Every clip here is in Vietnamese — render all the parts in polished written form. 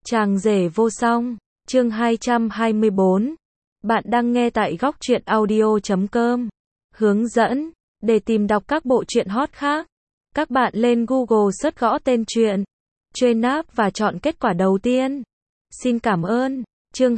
Chàng rể vô song, chương 224. Bạn đang nghe tại góc truyện audio.com. Hướng dẫn, để tìm đọc các bộ truyện hot khác, các bạn lên Google search gõ tên truyện, truy nạp và chọn kết quả đầu tiên. Xin cảm ơn. Chương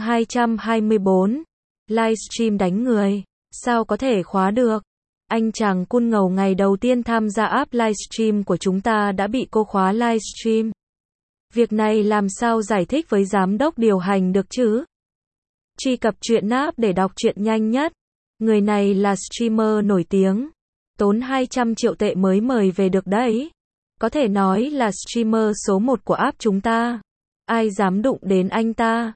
224. Livestream đánh người, sao có thể khóa được? Anh chàng Kun Ngầu ngày đầu tiên tham gia app livestream của chúng ta đã bị cô khóa livestream. Việc này làm sao giải thích với giám đốc điều hành được chứ? Truy cập truyện app để đọc truyện nhanh nhất. Người này là streamer nổi tiếng, tốn 200 triệu tệ mới mời về được đấy. Có thể nói là streamer số 1 của app chúng ta. Ai dám đụng đến anh ta?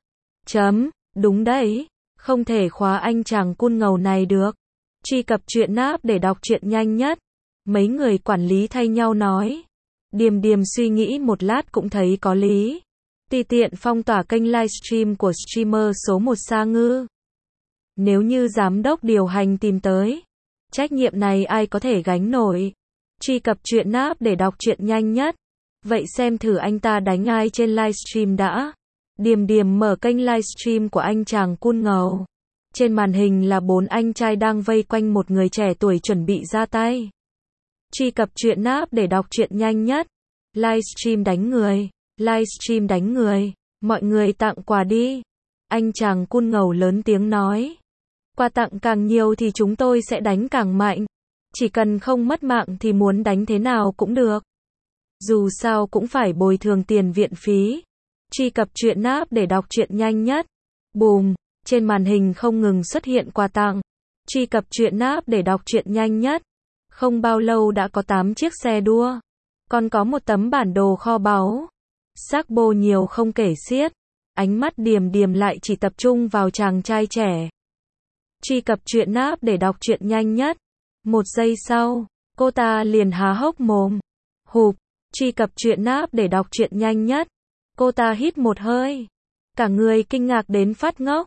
Đúng đấy, không thể khóa anh chàng Kun Ngầu này được. Truy cập truyện app để đọc truyện nhanh nhất. Mấy người quản lý thay nhau nói. Điềm Điềm suy nghĩ một lát cũng thấy có lý. Tùy tiện phong tỏa kênh livestream của streamer số 1 Sa Ngư. Nếu như giám đốc điều hành tìm tới, trách nhiệm này ai có thể gánh nổi. Truy cập truyện app để đọc truyện nhanh nhất. Vậy xem thử anh ta đánh ai trên livestream đã. Điềm Điềm mở kênh livestream của anh chàng Kun Ngầu. Trên màn hình là 4 anh trai đang vây quanh một người trẻ tuổi chuẩn bị ra tay. Truy cập truyện app để đọc truyện nhanh nhất. Livestream đánh người, livestream đánh người, mọi người tặng quà đi. Anh chàng Kun Ngầu lớn tiếng nói. Quà tặng càng nhiều thì chúng tôi sẽ đánh càng mạnh. Chỉ cần không mất mạng thì muốn đánh thế nào cũng được. Dù sao cũng phải bồi thường tiền viện phí. Truy cập truyện app để đọc truyện nhanh nhất. Bùm, trên màn hình không ngừng xuất hiện quà tặng. Truy cập truyện app để đọc truyện nhanh nhất. Không bao lâu đã có 8 chiếc xe đua. Còn có một tấm bản đồ kho báu. Xác bô nhiều không kể xiết. Ánh mắt Điềm Điềm lại chỉ tập trung vào chàng trai trẻ. Truy cập truyện app để đọc truyện nhanh nhất. 1 giây sau, cô ta liền há hốc mồm. Hụp, truy cập truyện app để đọc truyện nhanh nhất. Cô ta hít một hơi. Cả người kinh ngạc đến phát ngốc.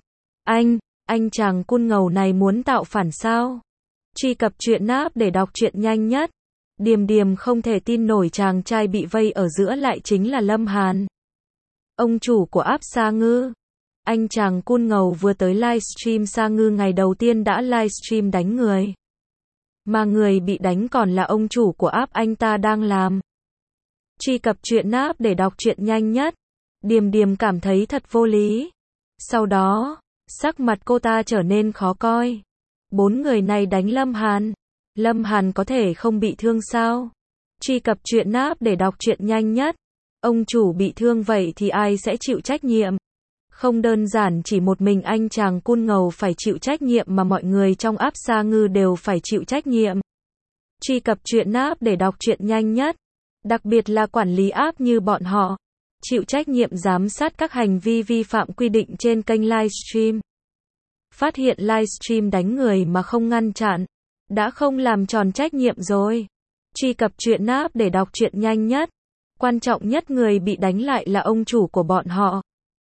Anh chàng Kun Ngầu này muốn tạo phản sao? Truy cập truyện app để đọc truyện nhanh nhất. Điềm Điềm không thể tin nổi chàng trai bị vây ở giữa lại chính là Lâm Hàn. Ông chủ của app Sa Ngư. Anh chàng Kun Ngầu vừa tới livestream Sa Ngư ngày đầu tiên đã livestream đánh người. Mà người bị đánh còn là ông chủ của app anh ta đang làm. Truy cập truyện app để đọc truyện nhanh nhất. Điềm Điềm cảm thấy thật vô lý. Sau đó, sắc mặt cô ta trở nên khó coi. 4 người này đánh Lâm Hàn. Lâm Hàn có thể không bị thương sao? Truy cập truyện app để đọc truyện nhanh nhất. Ông chủ bị thương vậy thì ai sẽ chịu trách nhiệm? Không đơn giản chỉ một mình anh chàng Kun Ngầu phải chịu trách nhiệm mà mọi người trong app Sa Ngư đều phải chịu trách nhiệm. Truy cập truyện app để đọc truyện nhanh nhất. Đặc biệt là quản lý app như bọn họ. Chịu trách nhiệm giám sát các hành vi vi phạm quy định trên kênh livestream. Phát hiện livestream đánh người mà không ngăn chặn. Đã không làm tròn trách nhiệm rồi. Truy cập truyện app để đọc truyện nhanh nhất. Quan trọng nhất người bị đánh lại là ông chủ của bọn họ.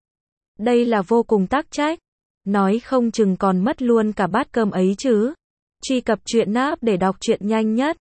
Đây là vô cùng tắc trách. Nói không chừng còn mất luôn cả bát cơm ấy chứ. Truy cập truyện app để đọc truyện nhanh nhất.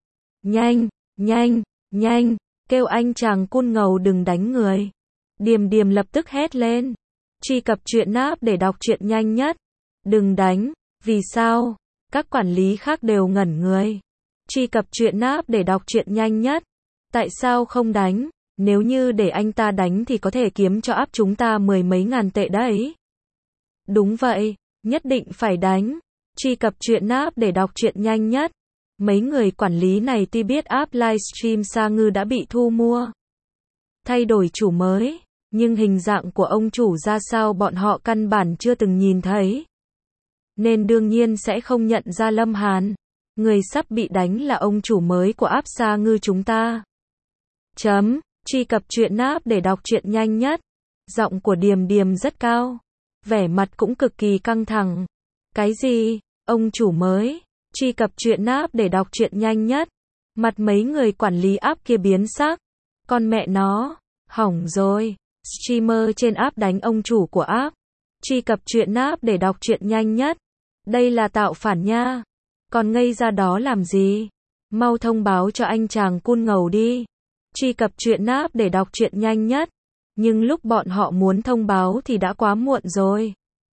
Nhanh, kêu anh chàng Kun Ngầu đừng đánh người. Điềm Điềm lập tức hét lên. Truy cập truyện app để đọc truyện nhanh nhất. Đừng đánh, vì sao? Các quản lý khác đều ngẩn người. Truy cập truyện app để đọc truyện nhanh nhất. Tại sao không đánh? Nếu như để anh ta đánh thì có thể kiếm cho app chúng ta 10 mấy ngàn tệ đấy. Đúng vậy, nhất định phải đánh. Truy cập truyện app để đọc truyện nhanh nhất. Mấy người quản lý này tuy biết app livestream Sa Ngư đã bị thu mua, thay đổi chủ mới, nhưng hình dạng của ông chủ ra sao bọn họ căn bản chưa từng nhìn thấy. Nên đương nhiên sẽ không nhận ra Lâm Hàn. Người sắp bị đánh là ông chủ mới của app Sa Ngư chúng ta. Truy cập truyện app để đọc truyện nhanh nhất. Giọng của Điềm Điềm rất cao. Vẻ mặt cũng cực kỳ căng thẳng. Cái gì? Ông chủ mới? Truy cập truyện app để đọc truyện nhanh nhất. Mặt mấy người quản lý app kia biến sắc. Con mẹ nó, hỏng rồi. Streamer trên app đánh ông chủ của app. Truy cập truyện app để đọc truyện nhanh nhất. Đây là tạo phản nha. Còn ngây ra đó làm gì? Mau thông báo cho anh chàng Kun Ngầu đi. Truy cập truyện app để đọc truyện nhanh nhất. Nhưng lúc bọn họ muốn thông báo thì đã quá muộn rồi.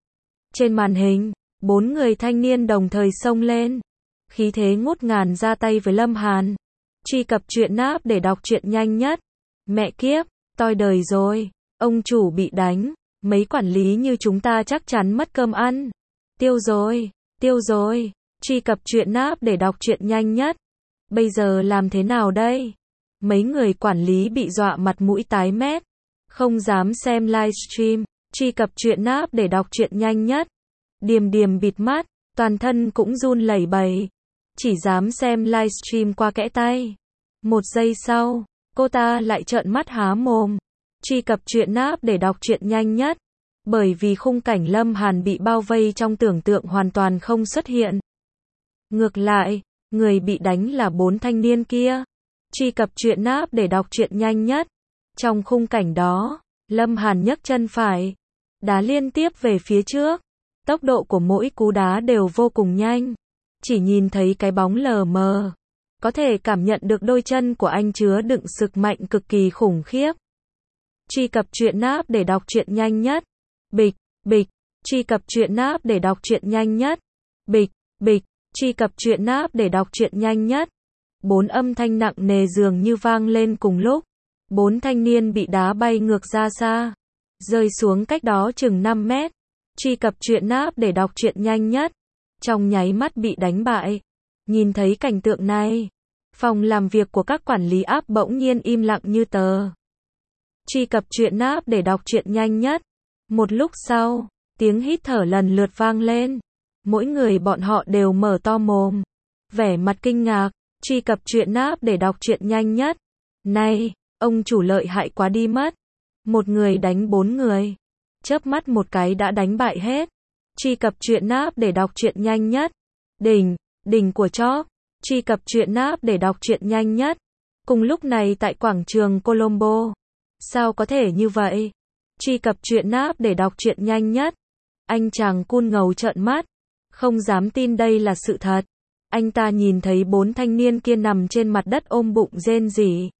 Trên màn hình, 4 người thanh niên đồng thời xông lên. Khí thế ngút ngàn ra tay với Lâm Hàn. Truy cập truyện app để đọc truyện nhanh nhất. Mẹ kiếp, toi đời rồi. Ông chủ bị đánh. Mấy quản lý như chúng ta chắc chắn mất cơm ăn. Tiêu rồi, tiêu rồi. Truy cập truyện app để đọc truyện nhanh nhất. Bây giờ làm thế nào đây? Mấy người quản lý bị dọa mặt mũi tái mét. Không dám xem livestream. Truy cập truyện app để đọc truyện nhanh nhất. Điềm điềm bịt mắt, toàn thân cũng run lẩy bẩy. Chỉ dám xem livestream qua kẽ tay. Một giây sau, cô ta lại trợn mắt há mồm. Truy cập truyện app để đọc truyện nhanh nhất. Bởi vì khung cảnh Lâm Hàn bị bao vây trong tưởng tượng hoàn toàn không xuất hiện. Ngược lại, người bị đánh là 4 thanh niên kia. Truy cập truyện app để đọc truyện nhanh nhất. Trong khung cảnh đó, Lâm Hàn nhấc chân phải, đá liên tiếp về phía trước. Tốc độ của mỗi cú đá đều vô cùng nhanh. Chỉ nhìn thấy cái bóng lờ mờ. Có thể cảm nhận được đôi chân của anh chứa đựng sức mạnh cực kỳ khủng khiếp. Truy cập truyện app để đọc truyện nhanh nhất. Bịch, bịch. Truy cập truyện app để đọc truyện nhanh nhất. Bịch, bịch. Truy cập truyện app để đọc truyện nhanh nhất. 4 âm thanh nặng nề dường như vang lên cùng lúc. 4 thanh niên bị đá bay ngược ra xa. Rơi xuống cách đó chừng 5 mét. Truy cập truyện app để đọc truyện nhanh nhất. Trong nháy mắt bị đánh bại. Nhìn thấy cảnh tượng này, phòng làm việc của các quản lý app bỗng nhiên im lặng như tờ. Truy cập truyện app để đọc truyện nhanh nhất. Một lúc sau, tiếng hít thở lần lượt vang lên. Mỗi người bọn họ đều mở to mồm, vẻ mặt kinh ngạc. Truy cập truyện app để đọc truyện nhanh nhất. Này, ông chủ lợi hại quá đi mất. Một người đánh 4 người. Chớp mắt một cái đã đánh bại hết. Truy cập truyện app để đọc truyện nhanh nhất. Đỉnh, đỉnh của chóp. Truy cập truyện app để đọc truyện nhanh nhất. Cùng lúc này tại quảng trường Colombo. Sao có thể như vậy? Truy cập truyện app để đọc truyện nhanh nhất. Anh chàng cun ngầu trợn mắt. Không dám tin đây là sự thật. Anh ta nhìn thấy 4 thanh niên kia nằm trên mặt đất ôm bụng rên rỉ.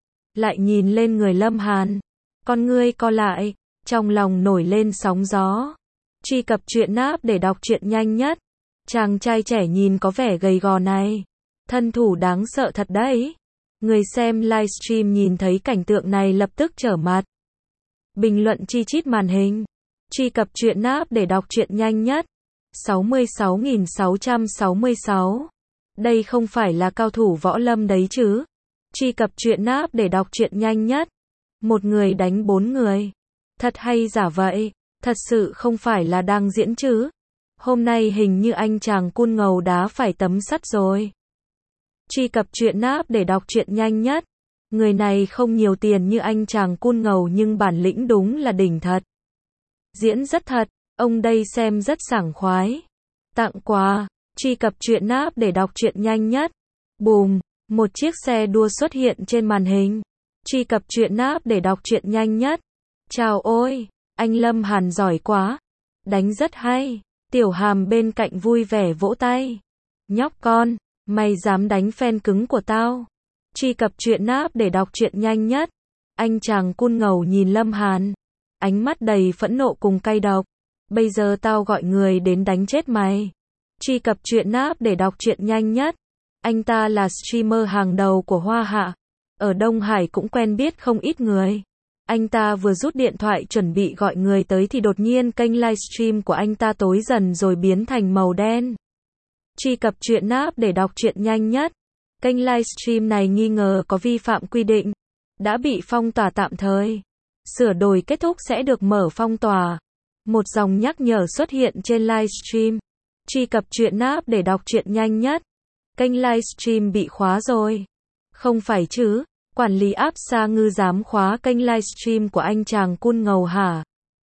Lại nhìn lên người Lâm Hàn. Con ngươi co lại. Trong lòng nổi lên sóng gió. Truy cập truyện app để đọc truyện nhanh nhất. Chàng trai trẻ nhìn có vẻ gầy gò này. Thân thủ đáng sợ thật đấy. Người xem livestream nhìn thấy cảnh tượng này lập tức trở mặt. Bình luận chi chít màn hình. Truy cập truyện app để đọc truyện nhanh nhất. 66.666. Đây không phải là cao thủ võ lâm đấy chứ. Truy cập truyện app để đọc truyện nhanh nhất. Một người đánh 4 người. Thật hay giả vậy? Thật sự không phải là đang diễn chứ? Hôm nay hình như anh chàng cun ngầu đá phải tấm sắt rồi. Truy cập truyện app để đọc truyện nhanh nhất. Người này không nhiều tiền như anh chàng cun ngầu nhưng bản lĩnh đúng là đỉnh thật. Diễn rất thật, ông đây xem rất sảng khoái. Tặng quà, truy cập truyện app để đọc truyện nhanh nhất. Bùm, một chiếc xe đua xuất hiện trên màn hình. Truy cập truyện app để đọc truyện nhanh nhất. Chào ôi, anh Lâm Hàn giỏi quá. Đánh rất hay. Tiểu Hàm bên cạnh vui vẻ vỗ tay. Nhóc con, mày dám đánh fan cứng của tao. Truy cập truyện app để đọc truyện nhanh nhất. Anh chàng cun ngầu nhìn Lâm Hàn. Ánh mắt đầy phẫn nộ cùng cay độc. Bây giờ tao gọi người đến đánh chết mày. Truy cập truyện app để đọc truyện nhanh nhất. Anh ta là streamer hàng đầu của Hoa Hạ. Ở Đông Hải cũng quen biết không ít người. Anh ta vừa rút điện thoại chuẩn bị gọi người tới thì đột nhiên kênh livestream của anh ta tối dần rồi biến thành màu đen. Truy cập truyện app để đọc truyện nhanh nhất. Kênh livestream này nghi ngờ có vi phạm quy định. Đã bị phong tỏa tạm thời. Sửa đổi kết thúc sẽ được mở phong tỏa. Một dòng nhắc nhở xuất hiện trên livestream. Truy cập truyện app để đọc truyện nhanh nhất. Kênh livestream bị khóa rồi. Không phải chứ, quản lý app Sa Ngư dám khóa kênh livestream của anh chàng cun ngầu hả?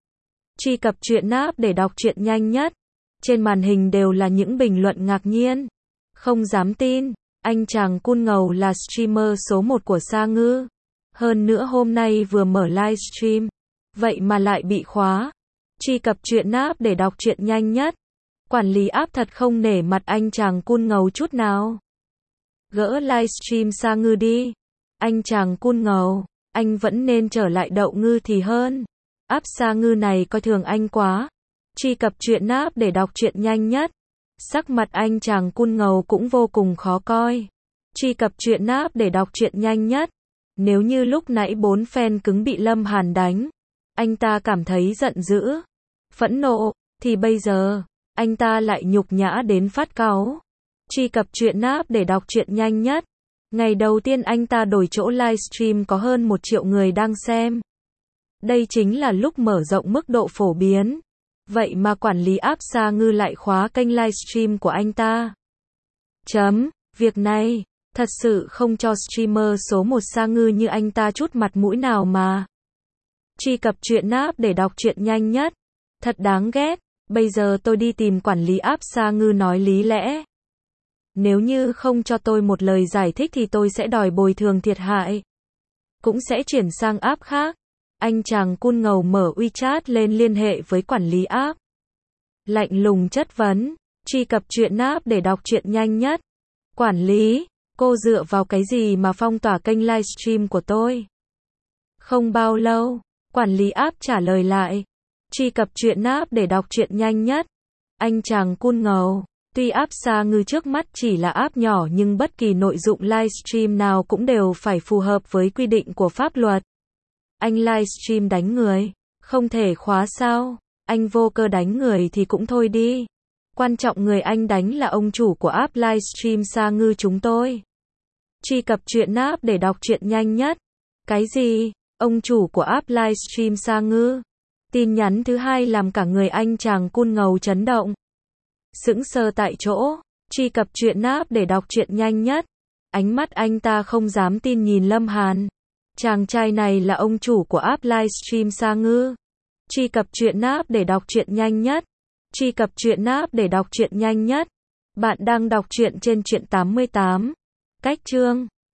Truy cập truyện app để đọc truyện nhanh nhất. Trên màn hình đều là những bình luận ngạc nhiên. Không dám tin, anh chàng cun ngầu là streamer số 1 của Sa Ngư. Hơn nữa hôm nay vừa mở livestream, vậy mà lại bị khóa. Truy cập truyện app để đọc truyện nhanh nhất. Quản lý app thật không nể mặt anh chàng cun ngầu chút nào. Gỡ livestream Sa Ngư đi. Anh chàng cun ngầu, Anh vẫn nên trở lại Đậu Ngư thì hơn. Áp Sa Ngư này coi thường anh quá. Truy cập truyện app để đọc truyện nhanh nhất. Sắc mặt anh chàng Kun Ngầu cũng vô cùng khó coi. Truy cập truyện app để đọc truyện nhanh nhất. Nếu như lúc nãy 4 fan cứng bị Lâm Hàn đánh, anh ta cảm thấy giận dữ, phẫn nộ, thì bây giờ, anh ta lại nhục nhã đến phát cáu. Truy cập truyện app để đọc truyện nhanh nhất. Ngày đầu tiên anh ta đổi chỗ livestream có hơn 1 triệu người đang xem. Đây chính là lúc mở rộng mức độ phổ biến. Vậy mà quản lý Áp Sa Ngư lại khóa kênh livestream của anh ta. Việc này, thật sự không cho streamer số 1 Sa Ngư như anh ta chút mặt mũi nào mà. Truy cập truyện app để đọc truyện nhanh nhất. Thật đáng ghét, bây giờ tôi đi tìm quản lý Áp Sa Ngư nói lý lẽ. Nếu như không cho tôi một lời giải thích thì tôi sẽ đòi bồi thường thiệt hại. Cũng sẽ chuyển sang app khác. Anh chàng Kun Ngầu mở WeChat lên liên hệ với quản lý app. Lạnh lùng chất vấn. Truy cập truyện app để đọc truyện nhanh nhất. Quản lý, cô dựa vào cái gì mà phong tỏa kênh livestream của tôi? Không bao lâu, quản lý app trả lời lại. Truy cập truyện app để đọc truyện nhanh nhất. Anh chàng Kun Ngầu, tuy Áp Sa Ngư trước mắt chỉ là app nhỏ nhưng bất kỳ nội dung livestream nào cũng đều phải phù hợp với quy định của pháp luật. Anh livestream đánh người, không thể khóa sao? Anh vô cơ đánh người thì cũng thôi đi. Quan trọng người anh đánh là ông chủ của app livestream Sa Ngư chúng tôi. Truy cập truyện app để đọc truyện nhanh nhất. Cái gì? Ông chủ của app livestream Sa Ngư? Tin nhắn thứ hai làm cả người anh chàng Kun Ngầu chấn động. Sững sờ tại chỗ. Truy cập truyện app để đọc truyện nhanh nhất. Ánh mắt anh ta không dám tin nhìn Lâm Hàn. Chàng trai này là ông chủ của app livestream Sa Ngư. Truy cập truyện app để đọc truyện nhanh nhất. Truy cập truyện app để đọc truyện nhanh nhất. Bạn đang đọc truyện trên Truyện 88. Cách chương.